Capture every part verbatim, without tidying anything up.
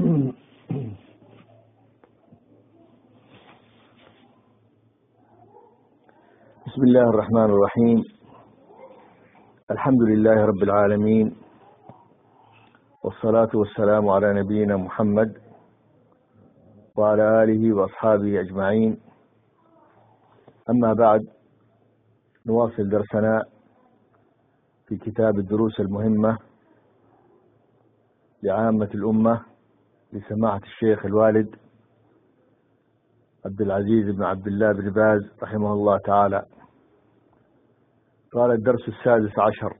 بسم الله الرحمن الرحيم. الحمد لله رب العالمين، والصلاة والسلام على نبينا محمد وعلى آله وأصحابه أجمعين. أما بعد، نواصل درسنا في كتاب الدروس المهمة لعامة الأمة لسماحة الشيخ الوالد عبد العزيز بن عبد الله بن باز رحمه الله تعالى. قال: الدرس السادس عشر: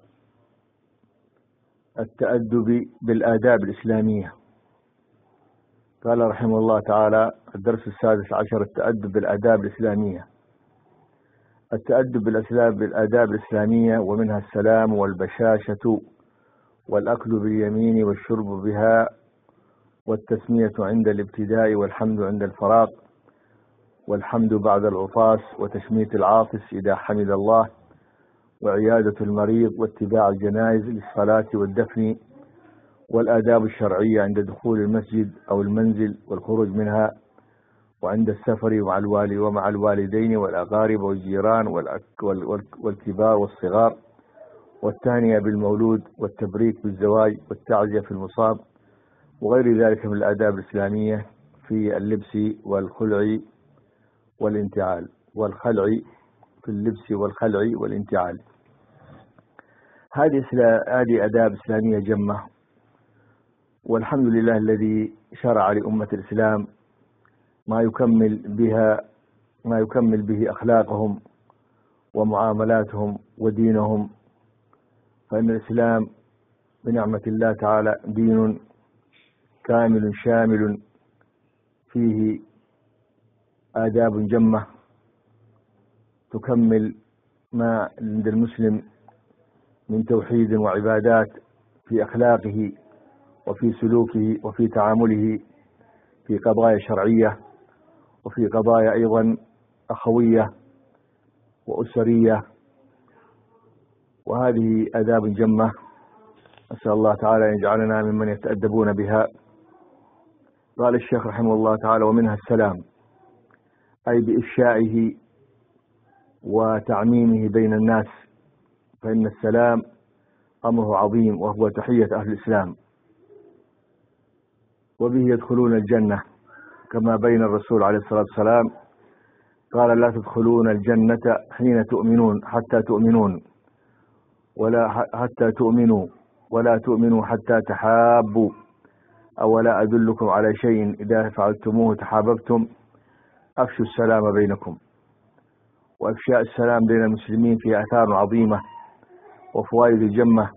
التأدب بالآداب الإسلامية. قال رحمه الله تعالى: الدرس السادس عشر: التأدب بالآداب الإسلامية. التأدب بالآداب الإسلامية، ومنها السلام والبشاشة والأكل باليمين والشرب بها والتسمية عند الابتداء والحمد عند الفراق والحمد بعد العطاس وتشميت العاطس إذا حمد الله وعيادة المريض واتباع الجنائز للصلاة والدفن والآداب الشرعية عند دخول المسجد أو المنزل والخروج منها وعند السفر مع الوالي ومع الوالدين والأقارب والجيران والكبار والصغار والتهنئة بالمولود والتبريك بالزواج والتعزية في المصاب وغير ذلك من الآداب الإسلامية في اللبس والخلع والانتعال والخلع في اللبس والخلع والانتعال. هذه هذه آداب إسلامية جمة، والحمد لله الذي شرع لأمة الإسلام ما يكمل بها ما يكمل به أخلاقهم ومعاملاتهم ودينهم. فإن الإسلام بنعمة الله تعالى دين كامل شامل فيه آداب جمة تكمل ما عند المسلم من توحيد وعبادات في أخلاقه وفي سلوكه وفي تعامله في قضايا شرعية وفي قضايا أيضا أخوية وأسرية، وهذه آداب جمة أسأل الله تعالى أن يجعلنا ممن يتأدبون بها. قال الشيخ رحمه الله تعالى: ومنها السلام، أي بإفشائه وتعميمه بين الناس، فإن السلام أمره عظيم وهو تحية أهل الإسلام، وبه يدخلون الجنة، كما بين الرسول عليه الصلاة والسلام قال: لا تدخلون الجنة حين تؤمنون حتى تؤمنون ولا حتى تؤمنوا ولا تؤمنوا حتى تحابوا، أولا أدلكم على شيء إذا فعلتموه تحاببتم، أفشوا السلام بينكم. وإفشاء السلام بين المسلمين فيه آثار عظيمة وفوائد جمة،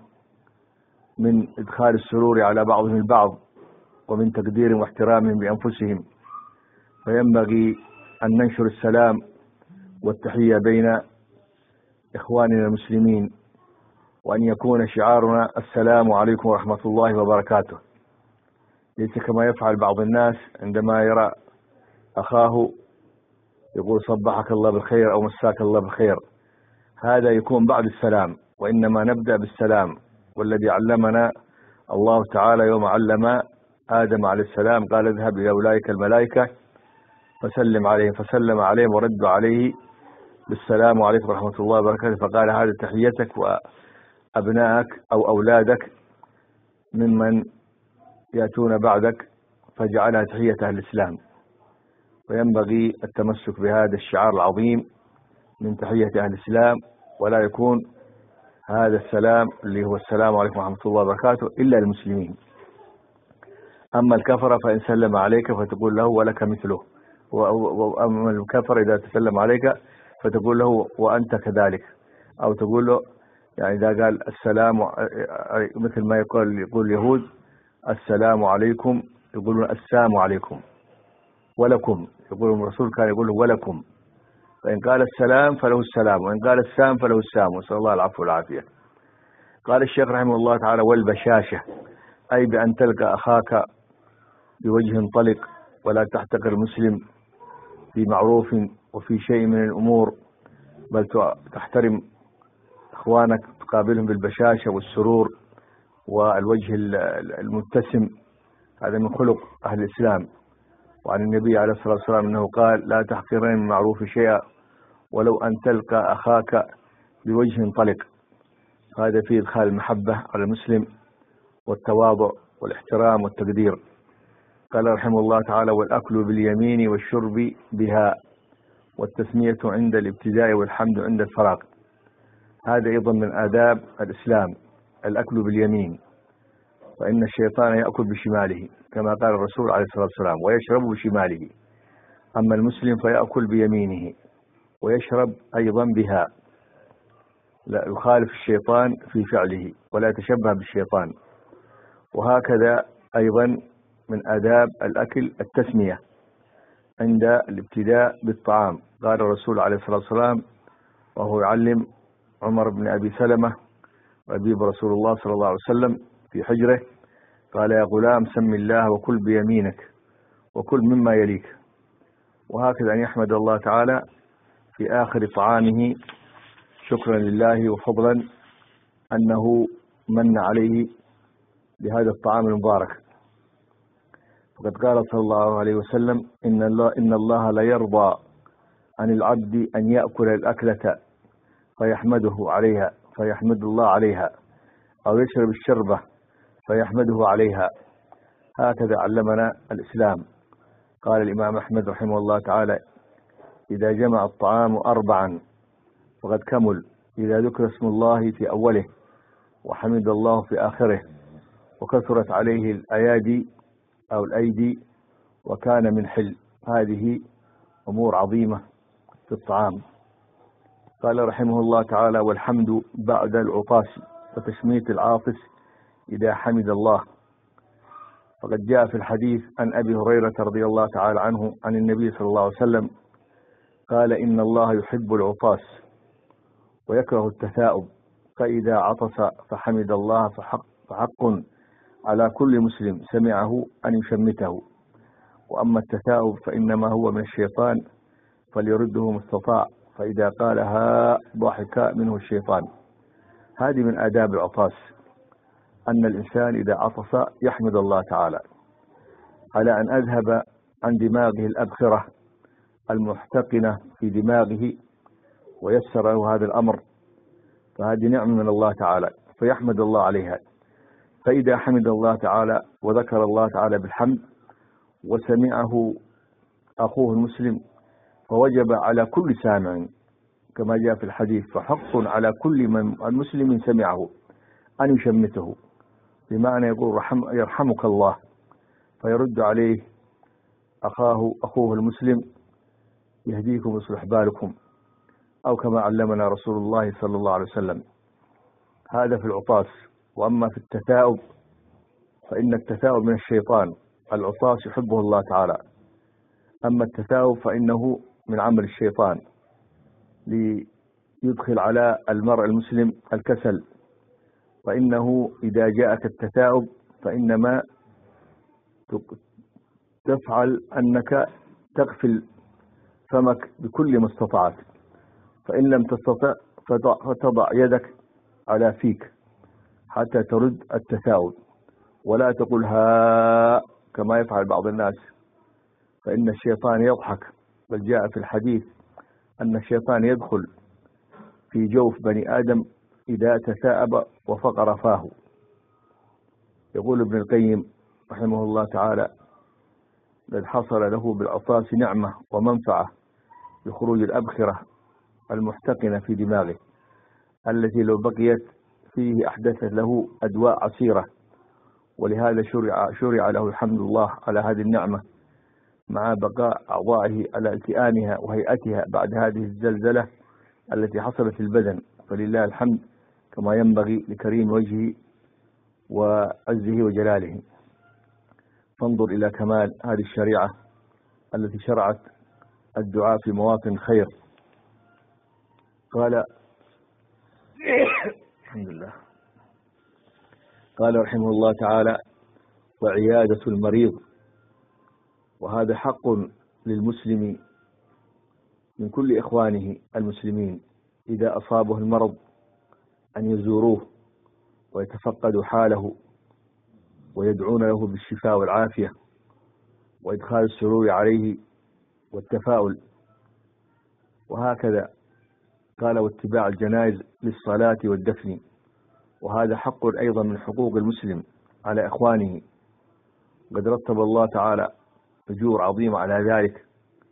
من إدخال السرور على بعضهم البعض ومن تقدير واحترامهم بأنفسهم، فينبغي أن ننشر السلام والتحية بين إخواننا المسلمين، وأن يكون شعارنا السلام عليكم ورحمة الله وبركاته، ليس كما يفعل بعض الناس عندما يرى أخاه يقول صبحك الله بالخير أو مساك الله بالخير. هذا يكون بعد السلام، وإنما نبدأ بالسلام، والذي علمنا الله تعالى يوم علم آدم عليه السلام قال: اذهب إلى أولئك الملائكة فسلم عليهم، فسلم عليهم وردوا عليه بالسلام عليكم ورحمة الله وبركاته، فقال: هذه تحيتك وأبنائك أو أولادك ممن يأتون بعدك، فجعلها تحية أهل الإسلام. وينبغي التمسك بهذا الشعار العظيم من تحية أهل الإسلام، ولا يكون هذا السلام اللي هو السلام عليكم ورحمة الله وبركاته إلا المسلمين. أما الكفر فإن سلم عليك فتقول له ولك مثله، وأما الكفر إذا تسلم عليك فتقول له وأنت كذلك، أو تقول له يعني إذا قال السلام مثل ما يقول يقول اليهود السلام عليكم، يقولون السلام عليكم، ولكم يقول الرسول كان يقول ولكم، فإن قال السلام فله السلام، وإن قال السام فله السام، وصلى الله العفو والعافية. قال الشيخ رحمه الله تعالى: والبشاشة، أي بأن تلقى أخاك بوجه طلق ولا تحتقر المسلم في معروف وفي شيء من الأمور، بل تحترم إخوانك، تقابلهم بالبشاشة والسرور والوجه المبتسم. هذا من خلق أهل الإسلام. وعن النبي عليه الصلاة والسلام أنه قال: لا تحقرن من معروف شيئا ولو أن تلقى أخاك بوجه طلق. هذا فيه إدخال المحبة على المسلم والتواضع والاحترام والتقدير. قال رحمه الله تعالى: والأكل باليمين والشرب بها والتسمية عند الابتداء والحمد عند الفراغ. هذا أيضا من آداب الإسلام، الأكل باليمين، فإن الشيطان يأكل بشماله كما قال الرسول عليه الصلاة والسلام: ويشرب بشماله. أما المسلم فيأكل بيمينه ويشرب أيضا بها، لا يخالف الشيطان في فعله ولا يتشبه بالشيطان. وهكذا أيضا من آداب الأكل التسمية عند الابتداء بالطعام. قال الرسول عليه الصلاة والسلام وهو يعلم عمر بن أبي سلمة ربيب رسول الله صلى الله عليه وسلم في حجره، قال: يا غلام سم الله وكل بيمينك وكل مما يليك. وهكذا أن يحمد الله تعالى في آخر طعامه شكرا لله وفضلا أنه من عليه بهذا الطعام المبارك. فقد قال صلى الله عليه وسلم: إن الله, إن الله لا يرضى عن العبد أن يأكل الأكلة فيحمده عليها فيحمد الله عليها، أو يشرب الشربة فيحمده عليها. هكذا علمنا الإسلام. قال الإمام أحمد رحمه الله تعالى: إذا جمع الطعام أربعا فقد كمل، إذا ذكر اسم الله في أوله وحمد الله في آخره وكثرت عليه الأيادي أو الأيدي وكان من حل. هذه أمور عظيمة في الطعام. قال رحمه الله تعالى: والحمد بعد العطاس وتشميت العاطس إذا حمد الله. فقد جاء في الحديث عن أبي هريرة رضي الله تعالى عنه عن النبي صلى الله عليه وسلم قال: إن الله يحب العطاس ويكره التثاؤب، فإذا عطس فحمد الله فحق, فحق على كل مسلم سمعه أن يشمته، وأما التثاؤب فإنما هو من الشيطان فليرده ما استطاع، فإذا قالها ضحك منه الشيطان. هذه من آداب العطاس، أن الإنسان إذا عطس يحمد الله تعالى على أن أذهب عن دماغه الأبخرة المحتقنة في دماغه ويسر له هذا الأمر، فهذه نعمة من الله تعالى فيحمد الله عليها. فإذا حمد الله تعالى وذكر الله تعالى بالحمد وسمعه أخوه المسلم فوجب على كل سامع كما جاء في الحديث: فحق على كل من المسلم سمعه أن يشمته، بمعنى يقول رحم يرحمك الله، فيرد عليه أخاه أخوه المسلم: يهديكم ويصلح بالكم، أو كما علمنا رسول الله صلى الله عليه وسلم. هذا في العطاس. وأما في التثاؤب فإن التثاؤب من الشيطان، العطاس يحبه الله تعالى. أما التثاؤب فإنه من عمل الشيطان ليدخل على المرء المسلم الكسل، فإنه إذا جاءك التثاؤب فإنما تفعل أنك تقفل فمك بكل ما استطعت، فإن لم تستطع فتضع يدك على فيك حتى ترد التثاؤب، ولا تقول ها كما يفعل بعض الناس، فإن الشيطان يضحك. بل جاء في الحديث أن الشيطان يدخل في جوف بني آدم إذا تثاءب وفقر فاه. يقول ابن القيم رحمه الله تعالى: قد حصل له بالعطاس نعمة ومنفعة بخروج الأبخرة المحتقنة في دماغه، التي لو بقيت فيه أحدثت له أدواء عسيرة. ولهذا شرع, شرع له الحمد لله على هذه النعمة مع بقاء أعضائه على التئامها وهيئتها بعد هذه الزلزلة التي حصلت في البدن، فلله الحمد كما ينبغي لكريم وجهه وعزه وجلاله. فانظر إلى كمال هذه الشريعة التي شرعت الدعاء في مواطن خير. قال الحمد لله قال رحمه الله تعالى: وعيادة المريض. وهذا حق للمسلم من كل إخوانه المسلمين إذا أصابه المرض أن يزوروه ويتفقدوا حاله ويدعون له بالشفاء والعافية وإدخال السرور عليه والتفاؤل. وهكذا قال واتباع الجنائز للصلاة والدفن، وهذا حق أيضا من حقوق المسلم على إخوانه، قد رتب الله تعالى أجور عظيمة على ذلك،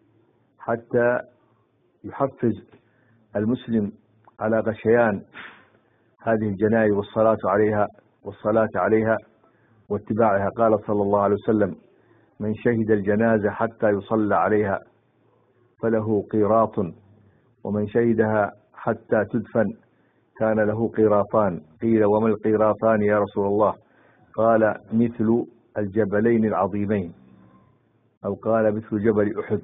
حتى يحفز المسلم على غشيان هذه الجنائز والصلاة عليها والصلاة عليها واتباعها. قال صلى الله عليه وسلم: من شهد الجنازة حتى يصلى عليها فله قيراط، ومن شهدها حتى تدفن كان له قيراطان. قيل: وما القيراطان يا رسول الله؟ قال: مثل الجبلين العظيمين، أو قال مثل جبل أحد.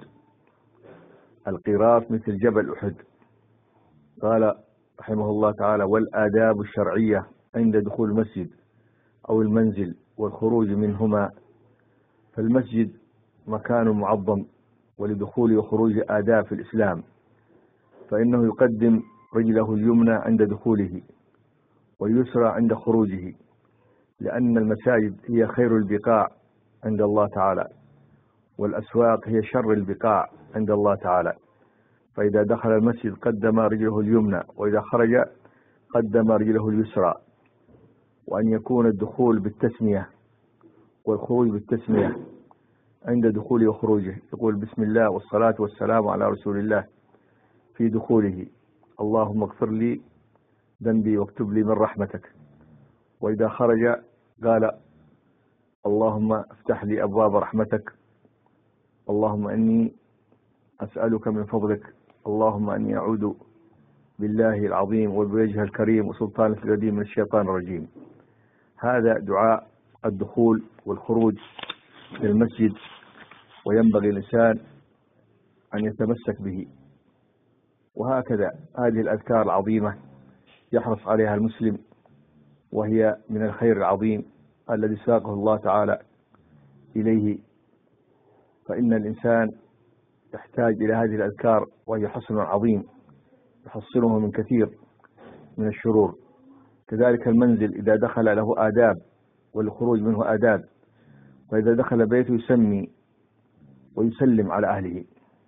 القيراط مثل جبل أحد. قال رحمه الله تعالى: والآداب الشرعية عند دخول المسجد أو المنزل والخروج منهما. فالمسجد مكان معظم، ولدخول وخروج آداب في الإسلام، فإنه يقدم رجله اليمنى عند دخوله واليسرى عند خروجه، لأن المساجد هي خير البقاع عند الله تعالى، والأسواق هي شر البقاع عند الله تعالى. فإذا دخل المسجد قدم رجله اليمنى، وإذا خرج قدم رجله اليسرى. وأن يكون الدخول بالتسمية والخروج بالتسمية عند دخوله وخروجه، يقول: بسم الله والصلاة والسلام على رسول الله في دخوله: اللهم اغفر لي ذنبي واكتب لي من رحمتك. وإذا خرج قال: اللهم افتح لي أبواب رحمتك، اللهم إني أسألك من فضلك، اللهم أني أعوذ بالله العظيم وبوجهه الكريم وسلطانه القديم من الشيطان الرجيم. هذا دعاء الدخول والخروج من المسجد، وينبغي الإنسان أن يتمسك به. وهكذا هذه الأذكار العظيمة يحرص عليها المسلم، وهي من الخير العظيم الذي ساقه الله تعالى إليه. فإن الإنسان يحتاج إلى هذه الأذكار، وهي حصن عظيم يحصنه من كثير من الشرور. كذلك المنزل إذا دخل له آداب، والخروج منه آداب. فإذا دخل بيته يسمي ويسلم على أهله،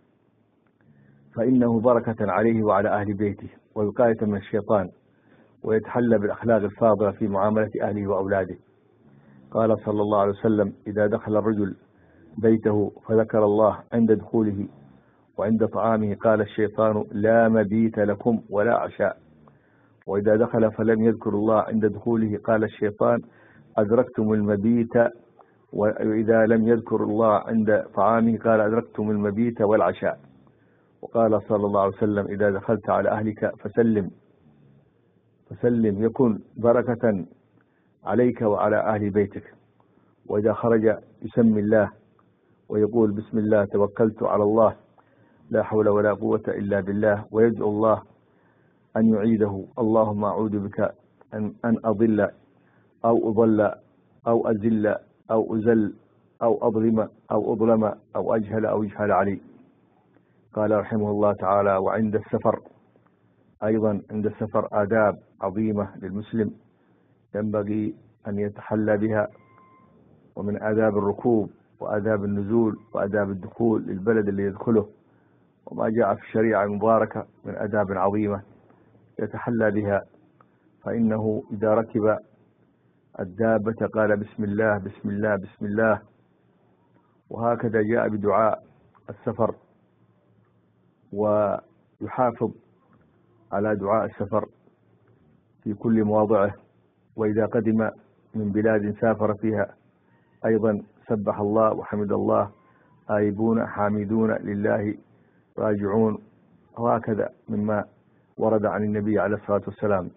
فإنه بركة عليه وعلى أهل بيته، ووقاية من الشيطان، ويتحلى بالأخلاق الفاضلة في معاملة أهله وأولاده. قال صلى الله عليه وسلم: إذا دخل الرجل بيته فذكر الله عند دخوله وعند طعامه قال الشيطان: لا مبيت لكم ولا عشاء. وإذا دخل فلم يذكر الله عند دخوله قال الشيطان: أدركتم المبيت. وإذا لم يذكر الله عند طعامه قال: أدركتم المبيت والعشاء. وقال صلى الله عليه وسلم: إذا دخلت على أهلك فسلم فسلم يكن بركة عليك وعلى أهل بيتك. وإذا خرج يسمي الله ويقول: بسم الله توكلت على الله لا حول ولا قوة إلا بالله، ويدعو الله أن يعيده: اللهم أعوذ بك أن, أن أضل أو أضل أو أزل أو أزل أو أظلم أو أظلم أو أجهل أو يجهل علي. قال رحمه الله تعالى: وعند السفر أيضا، عند السفر آداب عظيمة للمسلم ينبغي أن يتحلى بها، ومن آداب الركوب وآداب النزول وآداب الدخول للبلد اللي يدخله، وما جاء في الشريعة المباركة من آداب عظيمة يتحلى بها. فإنه إذا ركب الدابة قال: بسم الله بسم الله بسم الله. وهكذا جاء بدعاء السفر، ويحافظ على دعاء السفر في كل مواضعه. وإذا قدم من بلاد سافر فيها أيضا سبح الله وحمد الله، آيبون حامدون لله راجعون. وهكذا مما ورد عن النبي عليه الصلاة والسلام.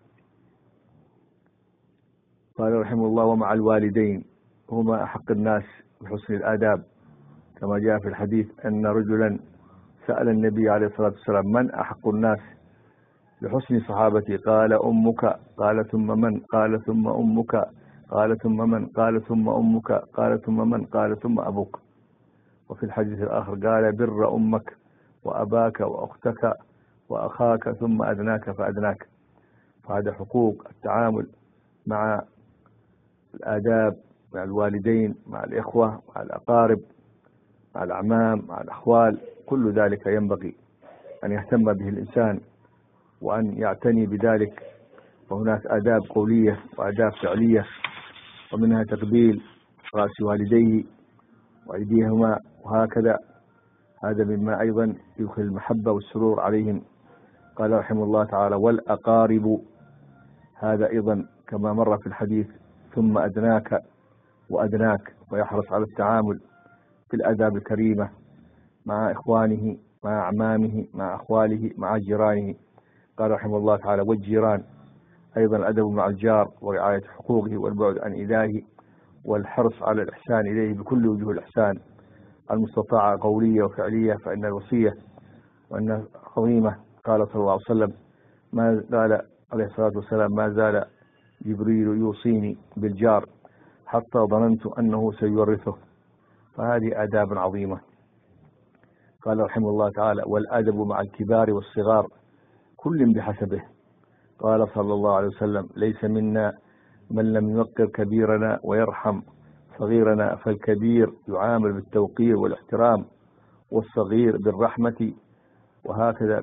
قال رحمه الله: ومع الوالدين هما أحق الناس بحسن الآداب، كما جاء في الحديث أن رجلا سأل النبي عليه الصلاة والسلام: من أحق الناس بحسن صحابتي؟ قال: أمك. قال: ثم من؟ قال: ثم أمك. قال: ثم من؟ قال: ثم أمك. قال: ثم من؟ قال: ثم أبوك. وفي الحديث الآخر قال: بر أمك وأباك وأختك وأخاك ثم أدناك فأدناك. فهذا حقوق التعامل مع الآداب مع الوالدين، مع الإخوة، مع الأقارب، مع الأعمام، مع الأخوال، كل ذلك ينبغي أن يهتم به الإنسان وأن يعتني بذلك. وهناك آداب قولية وآداب فعلية، ومنها تقبيل رأس والديه وأيديهما، وهكذا هذا مما أيضا يدخل المحبة والسرور عليهم. قال رحمه الله تعالى: والأقارب، هذا أيضا كما مر في الحديث: ثم أدناك وأدناك، ويحرص على التعامل في الآداب الكريمة مع إخوانه، مع أعمامه، مع أخواله، مع جيرانه. قال رحمه الله تعالى: والجيران، أيضا الأدب مع الجار ورعاية حقوقه والبعد عن إيذائه والحرص على الإحسان إليه بكل وجوه الإحسان المستطاعة قولية وفعلية، فإن الوصية وأن عظيمة. قال صلى الله عليه وسلم: ما قال عليه الصلاة والسلام: ما زال جبريل يوصيني بالجار حتى ظننت أنه سيورثه. فهذه آداب عظيمة. قال رحمه الله تعالى: والأدب مع الكبار والصغار كل بحسبه. قال صلى الله عليه وسلم: ليس منا من لم يوقر كبيرنا ويرحم صغيرنا، فالكبير يعامل بالتوقير والاحترام، والصغير بالرحمة، وهكذا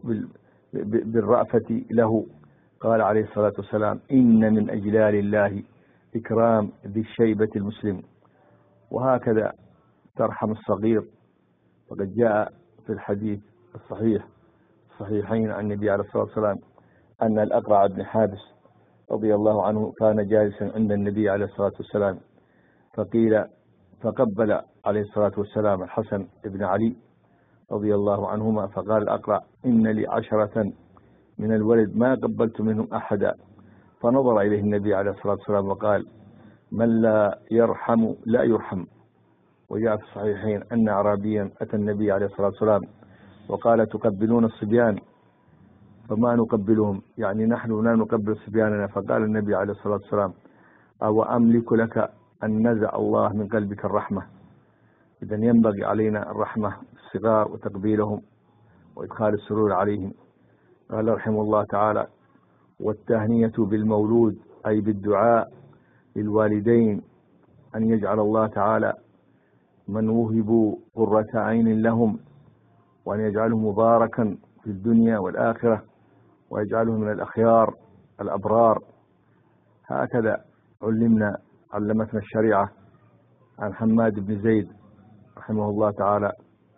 بالرأفة له. قال عليه الصلاة والسلام: إن من أجلال الله إكرام ذي الشيبة المسلم. وهكذا ترحم الصغير. وقد جاء في الحديث الصحيح الصحيحين عن النبي عليه الصلاة والسلام أن الأقرع بن حابس رضي الله عنه كان جالسا عند النبي عليه الصلاة والسلام، فقيل فقبل عليه الصلاة والسلام الحسن بن علي رضي الله عنهما، فقال الأقرع: إن لي عشرة من الولد ما قبلت منهم أحدا. فنظر إليه النبي عليه الصلاة والسلام وقال: من لا يرحم لا يرحم. وجاء في الصحيحين أن أعرابيا أتى النبي عليه الصلاة والسلام وقال: تقبلون الصبيان؟ فما نقبلهم، يعني نحن لا نقبل صبياننا. فقال النبي عليه الصلاة والسلام: أو أملك لك أن نزع الله من قلبك الرحمة. إذن ينبغي علينا الرحمة الصغار وتقبيلهم وإدخال السرور عليهم. قال رحمه الله تعالى: والتهنية بالمولود، أي بالدعاء للوالدين أن يجعل الله تعالى من وهبوا قرة عين لهم، وأن يجعله مباركا في الدنيا والآخرة، ويجعله من الأخيار الأبرار. هكذا علمنا علمتنا الشريعة عن حماد بن زيد رحمه الله تعالى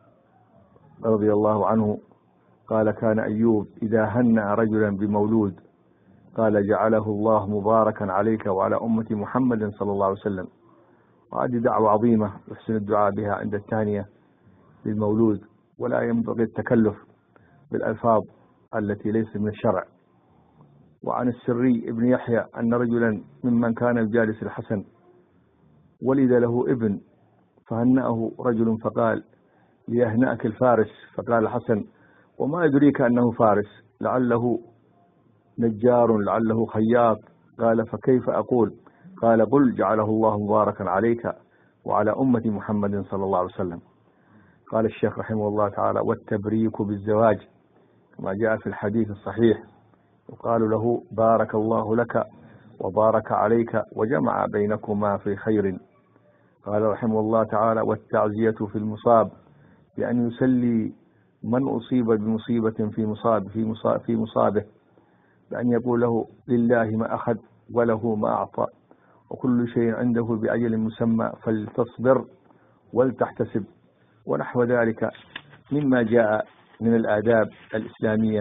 رضي الله عنه قال: كان أيوب إذا هنأ رجلا بمولود قال: جعله الله مباركا عليك وعلى أمة محمد صلى الله عليه وسلم. وهذه دعوة عظيمة يحسن الدعاء بها عند التهنئة للمولود، ولا ينبغي التكلف بالألفاظ التي ليست من الشرع. وعن السري ابن يحيى أن رجلا ممن كان الجالس الحسن ولد له ابن، فهنأه رجل فقال: ليهنأك الفارس. فقال الحسن: وما يدريك أنه فارس؟ لعله نجار، لعله خياط. قال: فكيف أقول؟ قال: قل: جعله الله مباركا عليك وعلى أمة محمد صلى الله عليه وسلم. قال الشيخ رحمه الله تعالى: والتبريك بالزواج كما جاء في الحديث الصحيح، يقال له: بارك الله لك وبارك عليك وجمع بينكما في خير. قال رحمه الله تعالى: والتعزية في المصاب، بأن يسلي من أصيب بمصيبة في مصاب في مصاب في مصابه، بأن يقول له: لله ما أخذ وله ما أعطى، وكل شيء عنده بأجل مسمى، فلتصبر ولتحتسب، ونحو ذلك مما جاء من الآداب الإسلامية.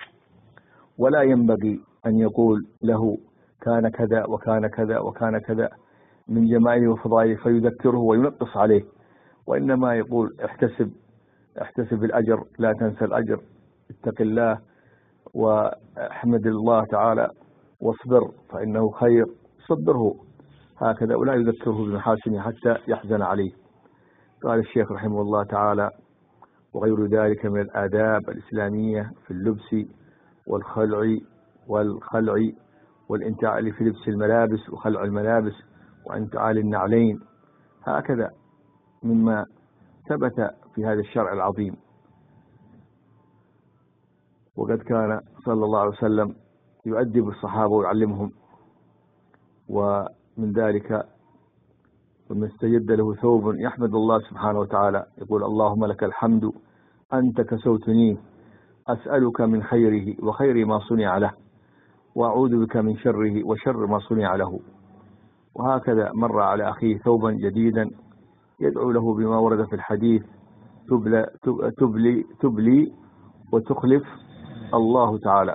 ولا ينبغي أن يقول له: كان كذا وكان كذا وكان كذا من جماله وفضائله فيذكره وينقص عليه، وإنما يقول: احتسب احتسب الأجر، لا تنسى الأجر، اتق الله واحمد الله تعالى واصبر فإنه خير، صبره هكذا، ولا يذكره بمحاسنه حتى يحزن عليه. قال الشيخ رحمه الله تعالى: وغير ذلك من الآداب الإسلامية في اللبس والخلع والخلع والانتعال في لبس الملابس وخلع الملابس وانتعال النعلين، هكذا مما ثبت في هذا الشرع العظيم. وقد كان صلى الله عليه وسلم يؤدب الصحابة ويعلمهم، ومن ذلك ثم استجد له ثوب يحمد الله سبحانه وتعالى يقول اللهم لك الحمد أنت كسوتني أسألك من خيره وخير ما صنع له وأعوذ بك من شره وشر ما صنع له. وهكذا مر على أخيه ثوبا جديدا يدعو له بما ورد في الحديث تبلي, تبلي, تبلي وتخلف الله تعالى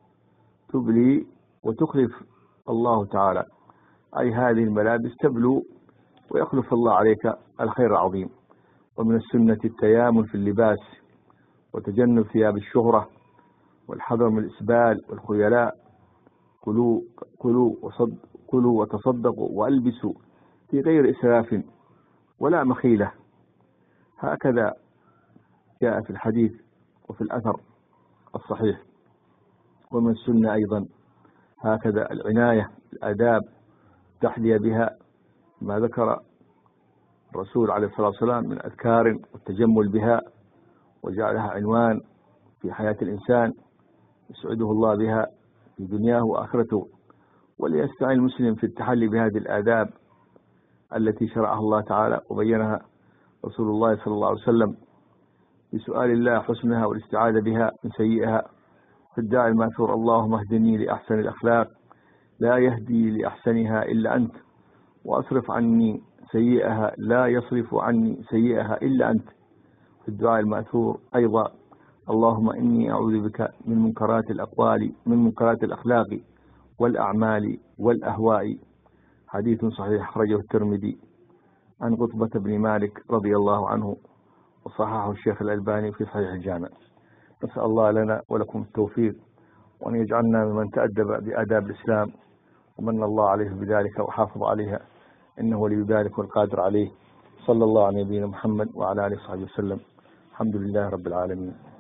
تبلي وتخلف الله تعالى، أي هذه الملابس تبلو ويخلف الله عليك الخير العظيم. ومن السنة التيامن في اللباس وتجنب ثياب الشهرة والحذر من الإسبال والخيلاء. كلوا كلوا وصد كلوا وتصدقوا وألبسوا في غير إسراف ولا مخيلة، هكذا جاء في الحديث وفي الأثر الصحيح. ومن السنة أيضا هكذا العناية الآداب تحلي بها ما ذكر الرسول عليه الصلاة والسلام من أذكار والتجمل بها وجعلها عنوان في حياة الإنسان يسعده الله بها في دنياه وآخرته. وليستعين المسلم في التحلي بهذه الآداب التي شرعها الله تعالى وبينها رسول الله صلى الله عليه وسلم بسؤال الله حسنها والاستعاذة بها من سيئها في الداعي الماثور اللهم اهدني لأحسن الأخلاق لا يهدي لأحسنها إلا أنت وأصرف عني سيئها لا يصرف عني سيئها إلا أنت. في الدعاء المأثور أيضا اللهم إني أعوذ بك من منكرات الأقوال من منكرات الأخلاق والأعمال والأهواء. حديث صحيح أخرجه الترمذي عن قطبة بن مالك رضي الله عنه وصححه الشيخ الألباني في صحيح الجامع. نسأل الله لنا ولكم التوفيق وأن يجعلنا ممن تأدب بآداب الإسلام ومن الله عليه بذلك وحافظ عليها إنه ولي ذلك والقادر عليه. صلى الله على نبينا محمد وعلى آله وصحبه وسلم. الحمد لله رب العالمين.